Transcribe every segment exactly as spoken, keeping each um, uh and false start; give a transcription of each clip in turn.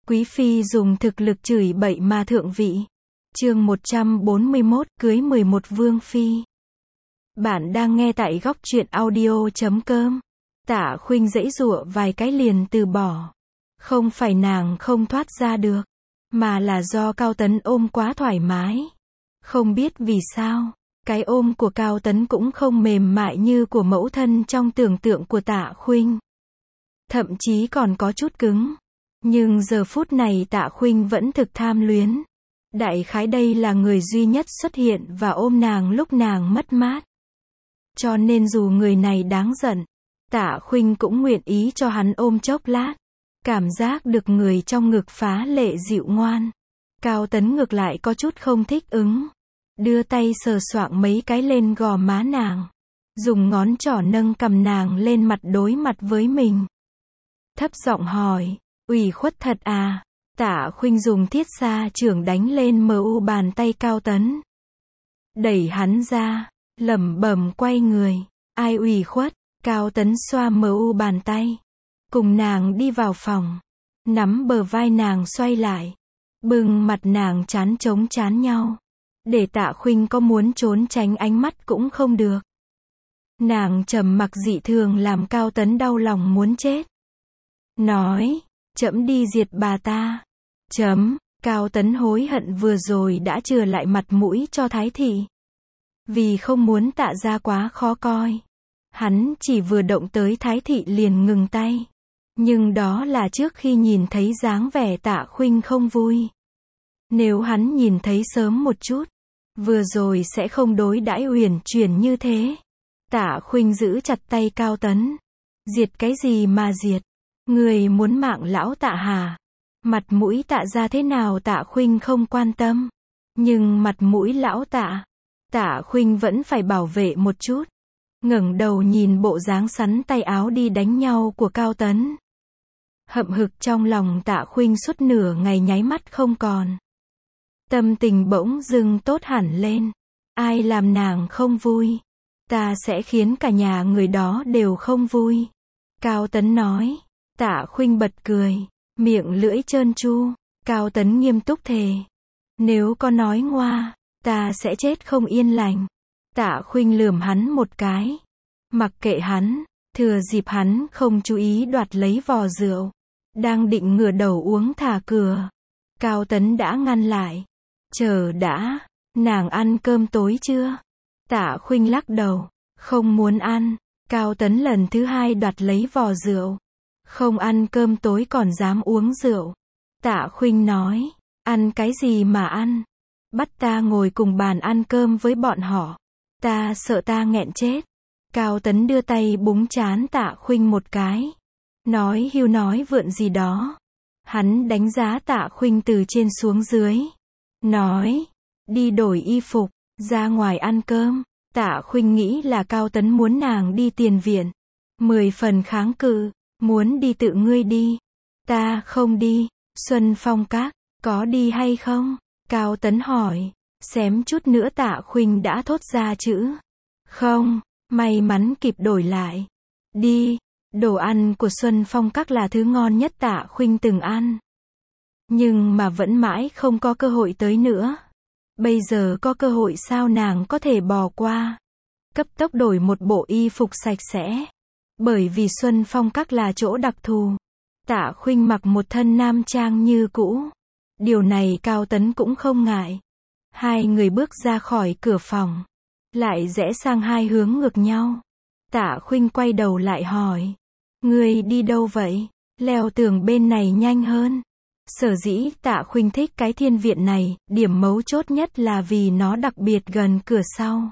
Quý phi dùng thực lực chửi bậy mà thượng vị. Chương một trăm bốn mươi mốt, cưới mười một vương phi. Bạn đang nghe tại góc truyện audio chấm com. Tạ Khuynh giãy giụa vài cái liền từ bỏ. Không phải nàng không thoát ra được, mà là do Cao Tấn ôm quá thoải mái. Không biết vì sao, cái ôm của Cao Tấn cũng không mềm mại như của mẫu thân trong tưởng tượng của Tạ Khuynh. Thậm chí còn có chút cứng. Nhưng giờ phút này Tạ Khuynh vẫn thực tham luyến. Đại khái đây là người duy nhất xuất hiện và ôm nàng lúc nàng mất mát. Cho nên dù người này đáng giận, Tạ Khuynh cũng nguyện ý cho hắn ôm chốc lát. Cảm giác được người trong ngực phá lệ dịu ngoan. Cao Tấn ngược lại có chút không thích ứng. Đưa tay sờ soạng mấy cái lên gò má nàng. Dùng ngón trỏ nâng cằm nàng lên mặt đối mặt với mình. Thấp giọng hỏi, ủy khuất thật à? Tạ Khuynh dùng thiết xa chưởng đánh lên mờ u bàn tay Cao Tấn. Đẩy hắn ra, lẩm bẩm quay người. Ai ủy khuất? Cao Tấn xoa mờ u bàn tay. Cùng nàng đi vào phòng. Nắm bờ vai nàng xoay lại. Bưng mặt nàng chán chống chán nhau. Để Tạ Khuynh có muốn trốn tránh ánh mắt cũng không được. Nàng trầm mặc dị thường làm Cao Tấn đau lòng muốn chết. Nói, trẫm đi diệt bà ta. Chấm, Cao Tấn hối hận vừa rồi đã chừa lại mặt mũi cho Thái thị. Vì không muốn Tạ gia quá khó coi. Hắn chỉ vừa động tới Thái thị liền ngừng tay. Nhưng đó là trước khi nhìn thấy dáng vẻ Tạ Khuynh không vui. Nếu hắn nhìn thấy sớm một chút, vừa rồi sẽ không đối đãi uyển chuyển như thế. Tạ Khuynh giữ chặt tay Cao Tấn. Diệt cái gì mà diệt? Người muốn mạng lão Tạ hả? Mặt mũi Tạ gia thế nào Tạ Khuynh không quan tâm. Nhưng mặt mũi lão Tạ, Tạ Khuynh vẫn phải bảo vệ một chút. Ngẩng đầu nhìn bộ dáng sắn tay áo đi đánh nhau của Cao Tấn. Hậm hực trong lòng Tạ Khuynh suốt nửa ngày nháy mắt không còn. Tâm tình bỗng dưng tốt hẳn lên. Ai làm nàng không vui? Ta sẽ khiến cả nhà người đó đều không vui. Cao Tấn nói. Tạ Khuynh bật cười. Miệng lưỡi trơn tru. Cao Tấn nghiêm túc thề. Nếu có nói ngoa, ta sẽ chết không yên lành. Tạ Khuynh lườm hắn một cái. Mặc kệ hắn, thừa dịp hắn không chú ý đoạt lấy vò rượu. Đang định ngửa đầu uống thả cửa. Cao Tấn đã ngăn lại. Chờ đã, nàng ăn cơm tối chưa? Tạ Khuynh lắc đầu. Không muốn ăn. Cao Tấn lần thứ hai đoạt lấy vò rượu. Không ăn cơm tối còn dám uống rượu. Tạ Khuynh nói. Ăn cái gì mà ăn? Bắt ta ngồi cùng bàn ăn cơm với bọn họ. Ta sợ ta nghẹn chết. Cao Tấn đưa tay búng trán Tạ Khuynh một cái. Nói hưu nói vượn gì đó. Hắn đánh giá Tạ Khuynh từ trên xuống dưới. Nói. Đi đổi y phục, ra ngoài ăn cơm. Tạ Khuynh nghĩ là Cao Tấn muốn nàng đi tiền viện. Mười phần kháng cự. Muốn đi tự ngươi đi. Ta không đi. Xuân Phong Các, có đi hay không? Cao Tấn hỏi. Xém chút nữa Tạ Khuynh đã thốt ra chữ. Không, may mắn kịp đổi lại. Đi. Đồ ăn của Xuân Phong Các là thứ ngon nhất Tạ Khuynh từng ăn. Nhưng mà vẫn mãi không có cơ hội tới nữa. Bây giờ có cơ hội sao nàng có thể bỏ qua. Cấp tốc đổi một bộ y phục sạch sẽ. Bởi vì Xuân Phong Các là chỗ đặc thù. Tạ Khuynh mặc một thân nam trang như cũ. Điều này Cao Tấn cũng không ngại. Hai người bước ra khỏi cửa phòng. Lại rẽ sang hai hướng ngược nhau. Tạ Khuynh quay đầu lại hỏi. Ngươi đi đâu vậy? Leo tường bên này nhanh hơn. Sở dĩ Tạ Khuynh thích cái thiên viện này, điểm mấu chốt nhất là vì nó đặc biệt gần cửa sau.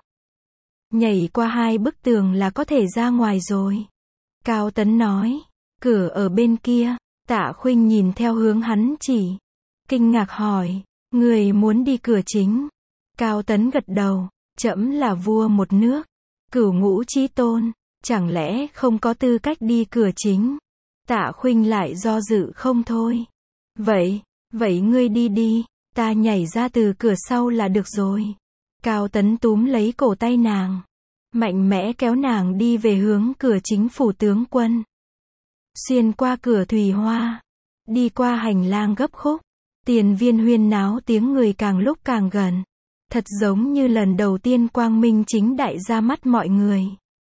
Nhảy qua hai bức tường là có thể ra ngoài rồi. Cao Tấn nói. Cửa ở bên kia. Tạ Khuynh nhìn theo hướng hắn chỉ. Kinh ngạc hỏi. Người muốn đi cửa chính. Cao Tấn gật đầu. Trẫm là vua một nước. Cửu ngũ chí tôn. Chẳng lẽ không có tư cách đi cửa chính? Tạ Khuynh lại do dự không thôi. Vậy, vậy ngươi đi đi. Ta nhảy ra từ cửa sau là được rồi. Cao Tấn túm lấy cổ tay nàng. Mạnh mẽ kéo nàng đi về hướng cửa chính phủ tướng quân. Xuyên qua cửa thủy hoa. Đi qua hành lang gấp khúc, tiền viên huyên náo tiếng người càng lúc càng gần. Thật giống như lần đầu tiên quang minh chính đại ra mắt mọi người.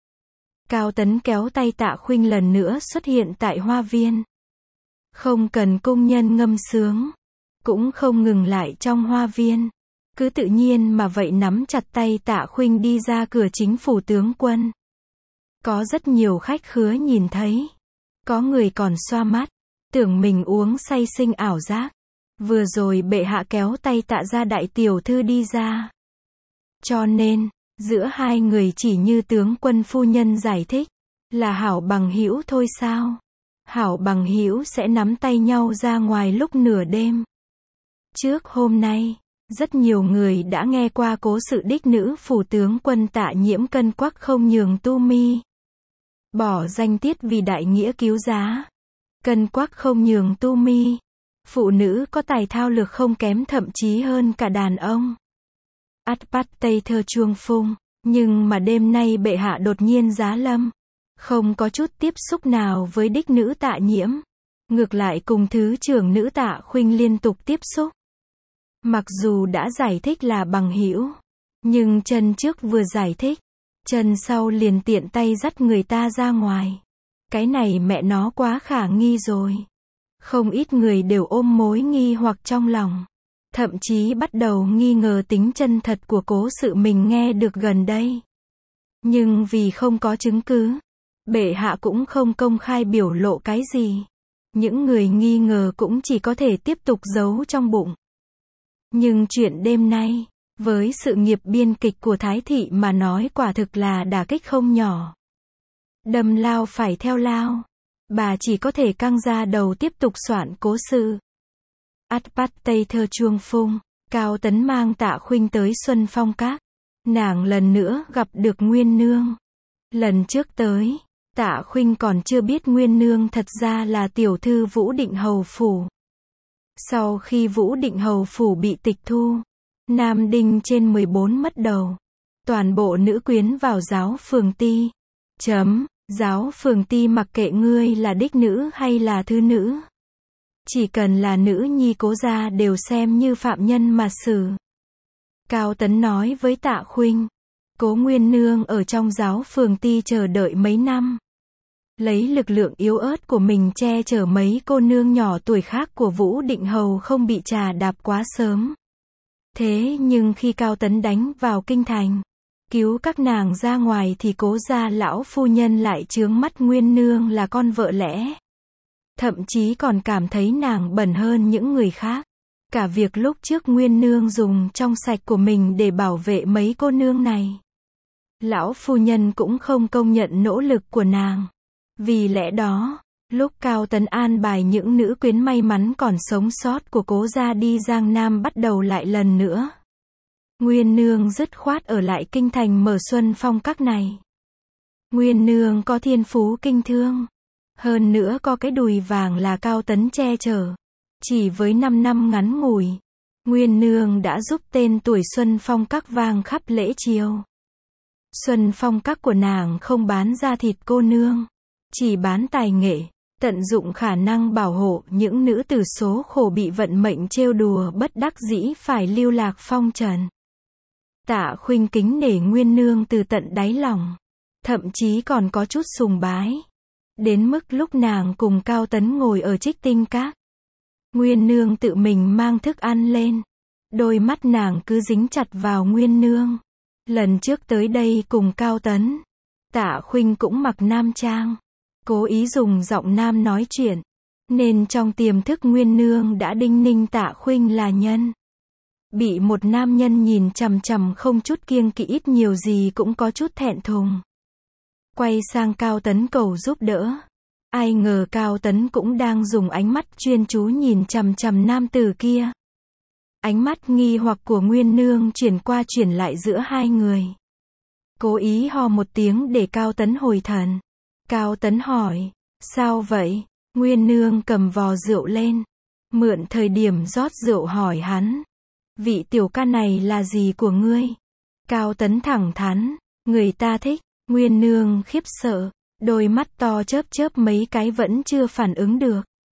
Cao Tấn kéo tay Tạ Khuynh lần nữa xuất hiện tại hoa viên. Không cần công nhân ngâm sướng, cũng không ngừng lại trong hoa viên. Cứ tự nhiên mà vậy nắm chặt tay Tạ Khuynh đi ra cửa chính phủ tướng quân. Có rất nhiều khách khứa nhìn thấy. Có người còn xoa mắt, tưởng mình uống say sinh ảo giác. Vừa rồi bệ hạ kéo tay Tạ gia đại tiểu thư đi ra. Cho nên, giữa hai người chỉ như tướng quân phu nhân giải thích, là hảo bằng hữu thôi sao? Hảo bằng hữu sẽ nắm tay nhau ra ngoài lúc nửa đêm. Trước hôm nay, rất nhiều người đã nghe qua cố sự đích nữ phủ tướng quân Tạ Nhiễm cân quắc không nhường tu mi. Bỏ danh tiết vì đại nghĩa cứu giá. Cân quắc không nhường tu mi. Phụ nữ có tài thao lược không kém thậm chí hơn cả đàn ông. Át bắt tây thơ chuông phung. Nhưng mà đêm nay bệ hạ đột nhiên giá lâm. Không có chút tiếp xúc nào với đích nữ Tạ Nhiễm. Ngược lại cùng thứ trưởng nữ Tạ Khuynh liên tục tiếp xúc. Mặc dù đã giải thích là bằng hữu, nhưng chân trước vừa giải thích, chân sau liền tiện tay dắt người ta ra ngoài. Cái này mẹ nó quá khả nghi rồi. Không ít người đều ôm mối nghi hoặc trong lòng. Thậm chí bắt đầu nghi ngờ tính chân thật của cố sự mình nghe được gần đây. Nhưng vì không có chứng cứ, bệ hạ cũng không công khai biểu lộ cái gì. Những người nghi ngờ cũng chỉ có thể tiếp tục giấu trong bụng. Nhưng chuyện đêm nay, với sự nghiệp biên kịch của Thái thị mà nói quả thực là đả kích không nhỏ. Đâm lao phải theo lao. Bà chỉ có thể căng ra đầu tiếp tục soạn cố sự. Át bắt tây thơ chuông phung, Cao Tấn mang Tạ Khuynh tới Xuân Phong Các. Nàng lần nữa gặp được Nguyên Nương. Lần trước tới, Tạ Khuynh còn chưa biết Nguyên Nương thật ra là tiểu thư Vũ Định Hầu Phủ. Sau khi Vũ Định Hầu Phủ bị tịch thu, Nam Đinh trên mười bốn mất đầu. Toàn bộ nữ quyến vào giáo phường ti. Chấm, giáo phường ti mặc kệ ngươi là đích nữ hay là thư nữ. Chỉ cần là nữ nhi cố gia đều xem như phạm nhân mà xử. Cao Tấn nói với Tạ Khuynh, cố Nguyên Nương ở trong giáo phường ti chờ đợi mấy năm. Lấy lực lượng yếu ớt của mình che chở mấy cô nương nhỏ tuổi khác của Vũ Định Hầu không bị trà đạp quá sớm. Thế nhưng khi Cao Tấn đánh vào kinh thành, cứu các nàng ra ngoài thì cố gia lão phu nhân lại chướng mắt Nguyên Nương là con vợ lẽ. Thậm chí còn cảm thấy nàng bẩn hơn những người khác. Cả việc lúc trước Nguyên Nương dùng trong sạch của mình để bảo vệ mấy cô nương này. Lão phu nhân cũng không công nhận nỗ lực của nàng. Vì lẽ đó, lúc Cao Tấn an bài những nữ quyến may mắn còn sống sót của cố gia đi Giang Nam bắt đầu lại lần nữa. Nguyên Nương dứt khoát ở lại kinh thành mở Xuân Phong Các này. Nguyên Nương có thiên phú kinh thương. Hơn nữa có cái đùi vàng là Cao Tấn che chở. Chỉ với năm năm ngắn ngủi, Nguyên Nương đã giúp tên tuổi Xuân Phong Các vang khắp lễ chiều. Xuân Phong Các của nàng không bán da thịt cô nương, chỉ bán tài nghệ, tận dụng khả năng bảo hộ những nữ tử số khổ bị vận mệnh trêu đùa bất đắc dĩ phải lưu lạc phong trần. Tạ Khuynh kính nể Nguyên Nương từ tận đáy lòng, thậm chí còn có chút sùng bái. Đến mức lúc nàng cùng Cao Tấn ngồi ở Trích Tinh Các, Nguyên Nương tự mình mang thức ăn lên. Đôi mắt nàng cứ dính chặt vào Nguyên Nương. Lần trước tới đây cùng Cao Tấn, Tạ Khuynh cũng mặc nam trang, cố ý dùng giọng nam nói chuyện, nên trong tiềm thức Nguyên Nương đã đinh ninh Tạ Khuynh là nhân. Bị một nam nhân nhìn chằm chằm không chút kiêng kỵ ít nhiều gì cũng có chút thẹn thùng. Quay sang Cao Tấn cầu giúp đỡ. Ai ngờ Cao Tấn cũng đang dùng ánh mắt chuyên chú nhìn chằm chằm nam tử kia. Ánh mắt nghi hoặc của Nguyên Nương chuyển qua chuyển lại giữa hai người. Cố ý ho một tiếng để Cao Tấn hồi thần. Cao Tấn hỏi, sao vậy? Nguyên Nương cầm vò rượu lên, mượn thời điểm rót rượu hỏi hắn, vị tiểu ca này là gì của ngươi? Cao Tấn thẳng thắn, người ta thích. Nguyên Nương khiếp sợ, đôi mắt to chớp chớp mấy cái vẫn chưa phản ứng được.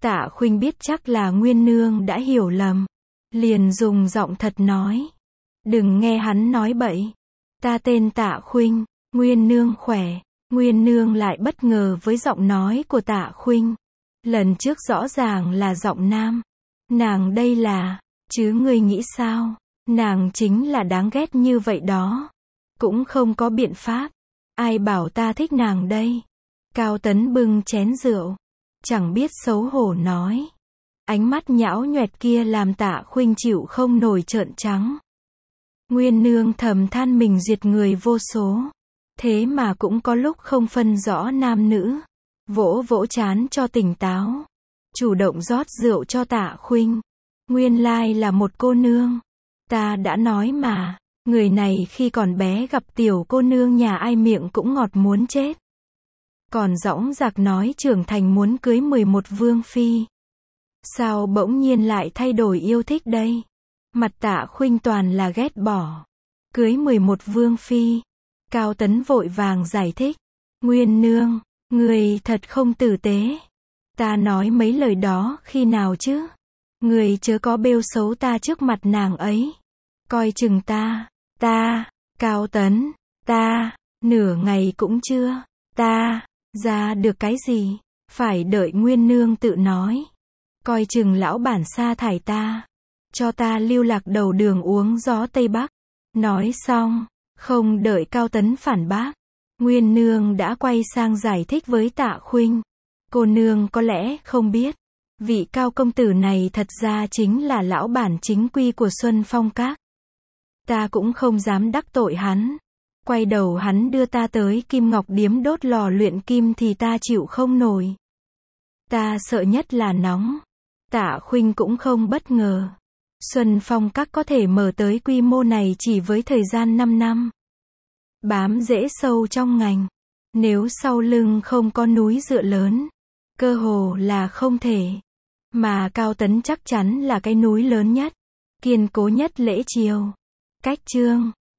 Tạ Khuynh biết chắc là Nguyên Nương đã hiểu lầm. Liền dùng giọng thật nói. Đừng nghe hắn nói bậy. Ta tên Tạ Khuynh, Nguyên Nương khỏe. Nguyên Nương lại bất ngờ với giọng nói của Tạ Khuynh. Lần trước rõ ràng là giọng nam. Nàng đây là, chứ ngươi nghĩ sao? Nàng chính là đáng ghét như vậy đó. Cũng không có biện pháp. Ai bảo ta thích nàng đây? Cao Tấn bưng chén rượu. Chẳng biết xấu hổ nói. Ánh mắt nhão nhoẹt kia làm Tạ Khuynh chịu không nổi trợn trắng. Nguyên Nương thầm than mình duyệt người vô số. Thế mà cũng có lúc không phân rõ nam nữ. Vỗ vỗ trán cho tỉnh táo. Chủ động rót rượu cho Tạ Khuynh. Nguyên lai là một cô nương. Ta đã nói mà. Người này khi còn bé gặp tiểu cô nương nhà ai miệng cũng ngọt muốn chết. Còn dõng dạc nói trưởng thành muốn cưới mười một vương phi. Sao bỗng nhiên lại thay đổi yêu thích đây? Mặt Tạ Khuynh toàn là ghét bỏ. Cưới mười một vương phi. Cao Tấn vội vàng giải thích. Nguyên Nương, người thật không tử tế. Ta nói mấy lời đó khi nào chứ? Người chớ có bêu xấu ta trước mặt nàng ấy. Coi chừng ta, ta, Cao Tấn, ta, nửa ngày cũng chưa, ta, ra được cái gì? Phải đợi Nguyên Nương tự nói. Coi chừng lão bản sa thải ta. Cho ta lưu lạc đầu đường uống gió Tây Bắc. Nói xong, không đợi Cao Tấn phản bác. Nguyên Nương đã quay sang giải thích với Tạ Khuynh. Cô nương có lẽ không biết. Vị Cao công tử này thật ra chính là lão bản chính quy của Xuân Phong Các. Ta cũng không dám đắc tội hắn. Quay đầu hắn đưa ta tới Kim Ngọc Điếm đốt lò luyện kim thì ta chịu không nổi. Ta sợ nhất là nóng. Tạ Khuynh cũng không bất ngờ. Xuân Phong Các có thể mở tới quy mô này chỉ với thời gian năm năm. Bám rễ sâu trong ngành. Nếu sau lưng không có núi dựa lớn, cơ hồ là không thể. Mà Cao Tấn chắc chắn là cái núi lớn nhất, kiên cố nhất lễ chiều. Cách chương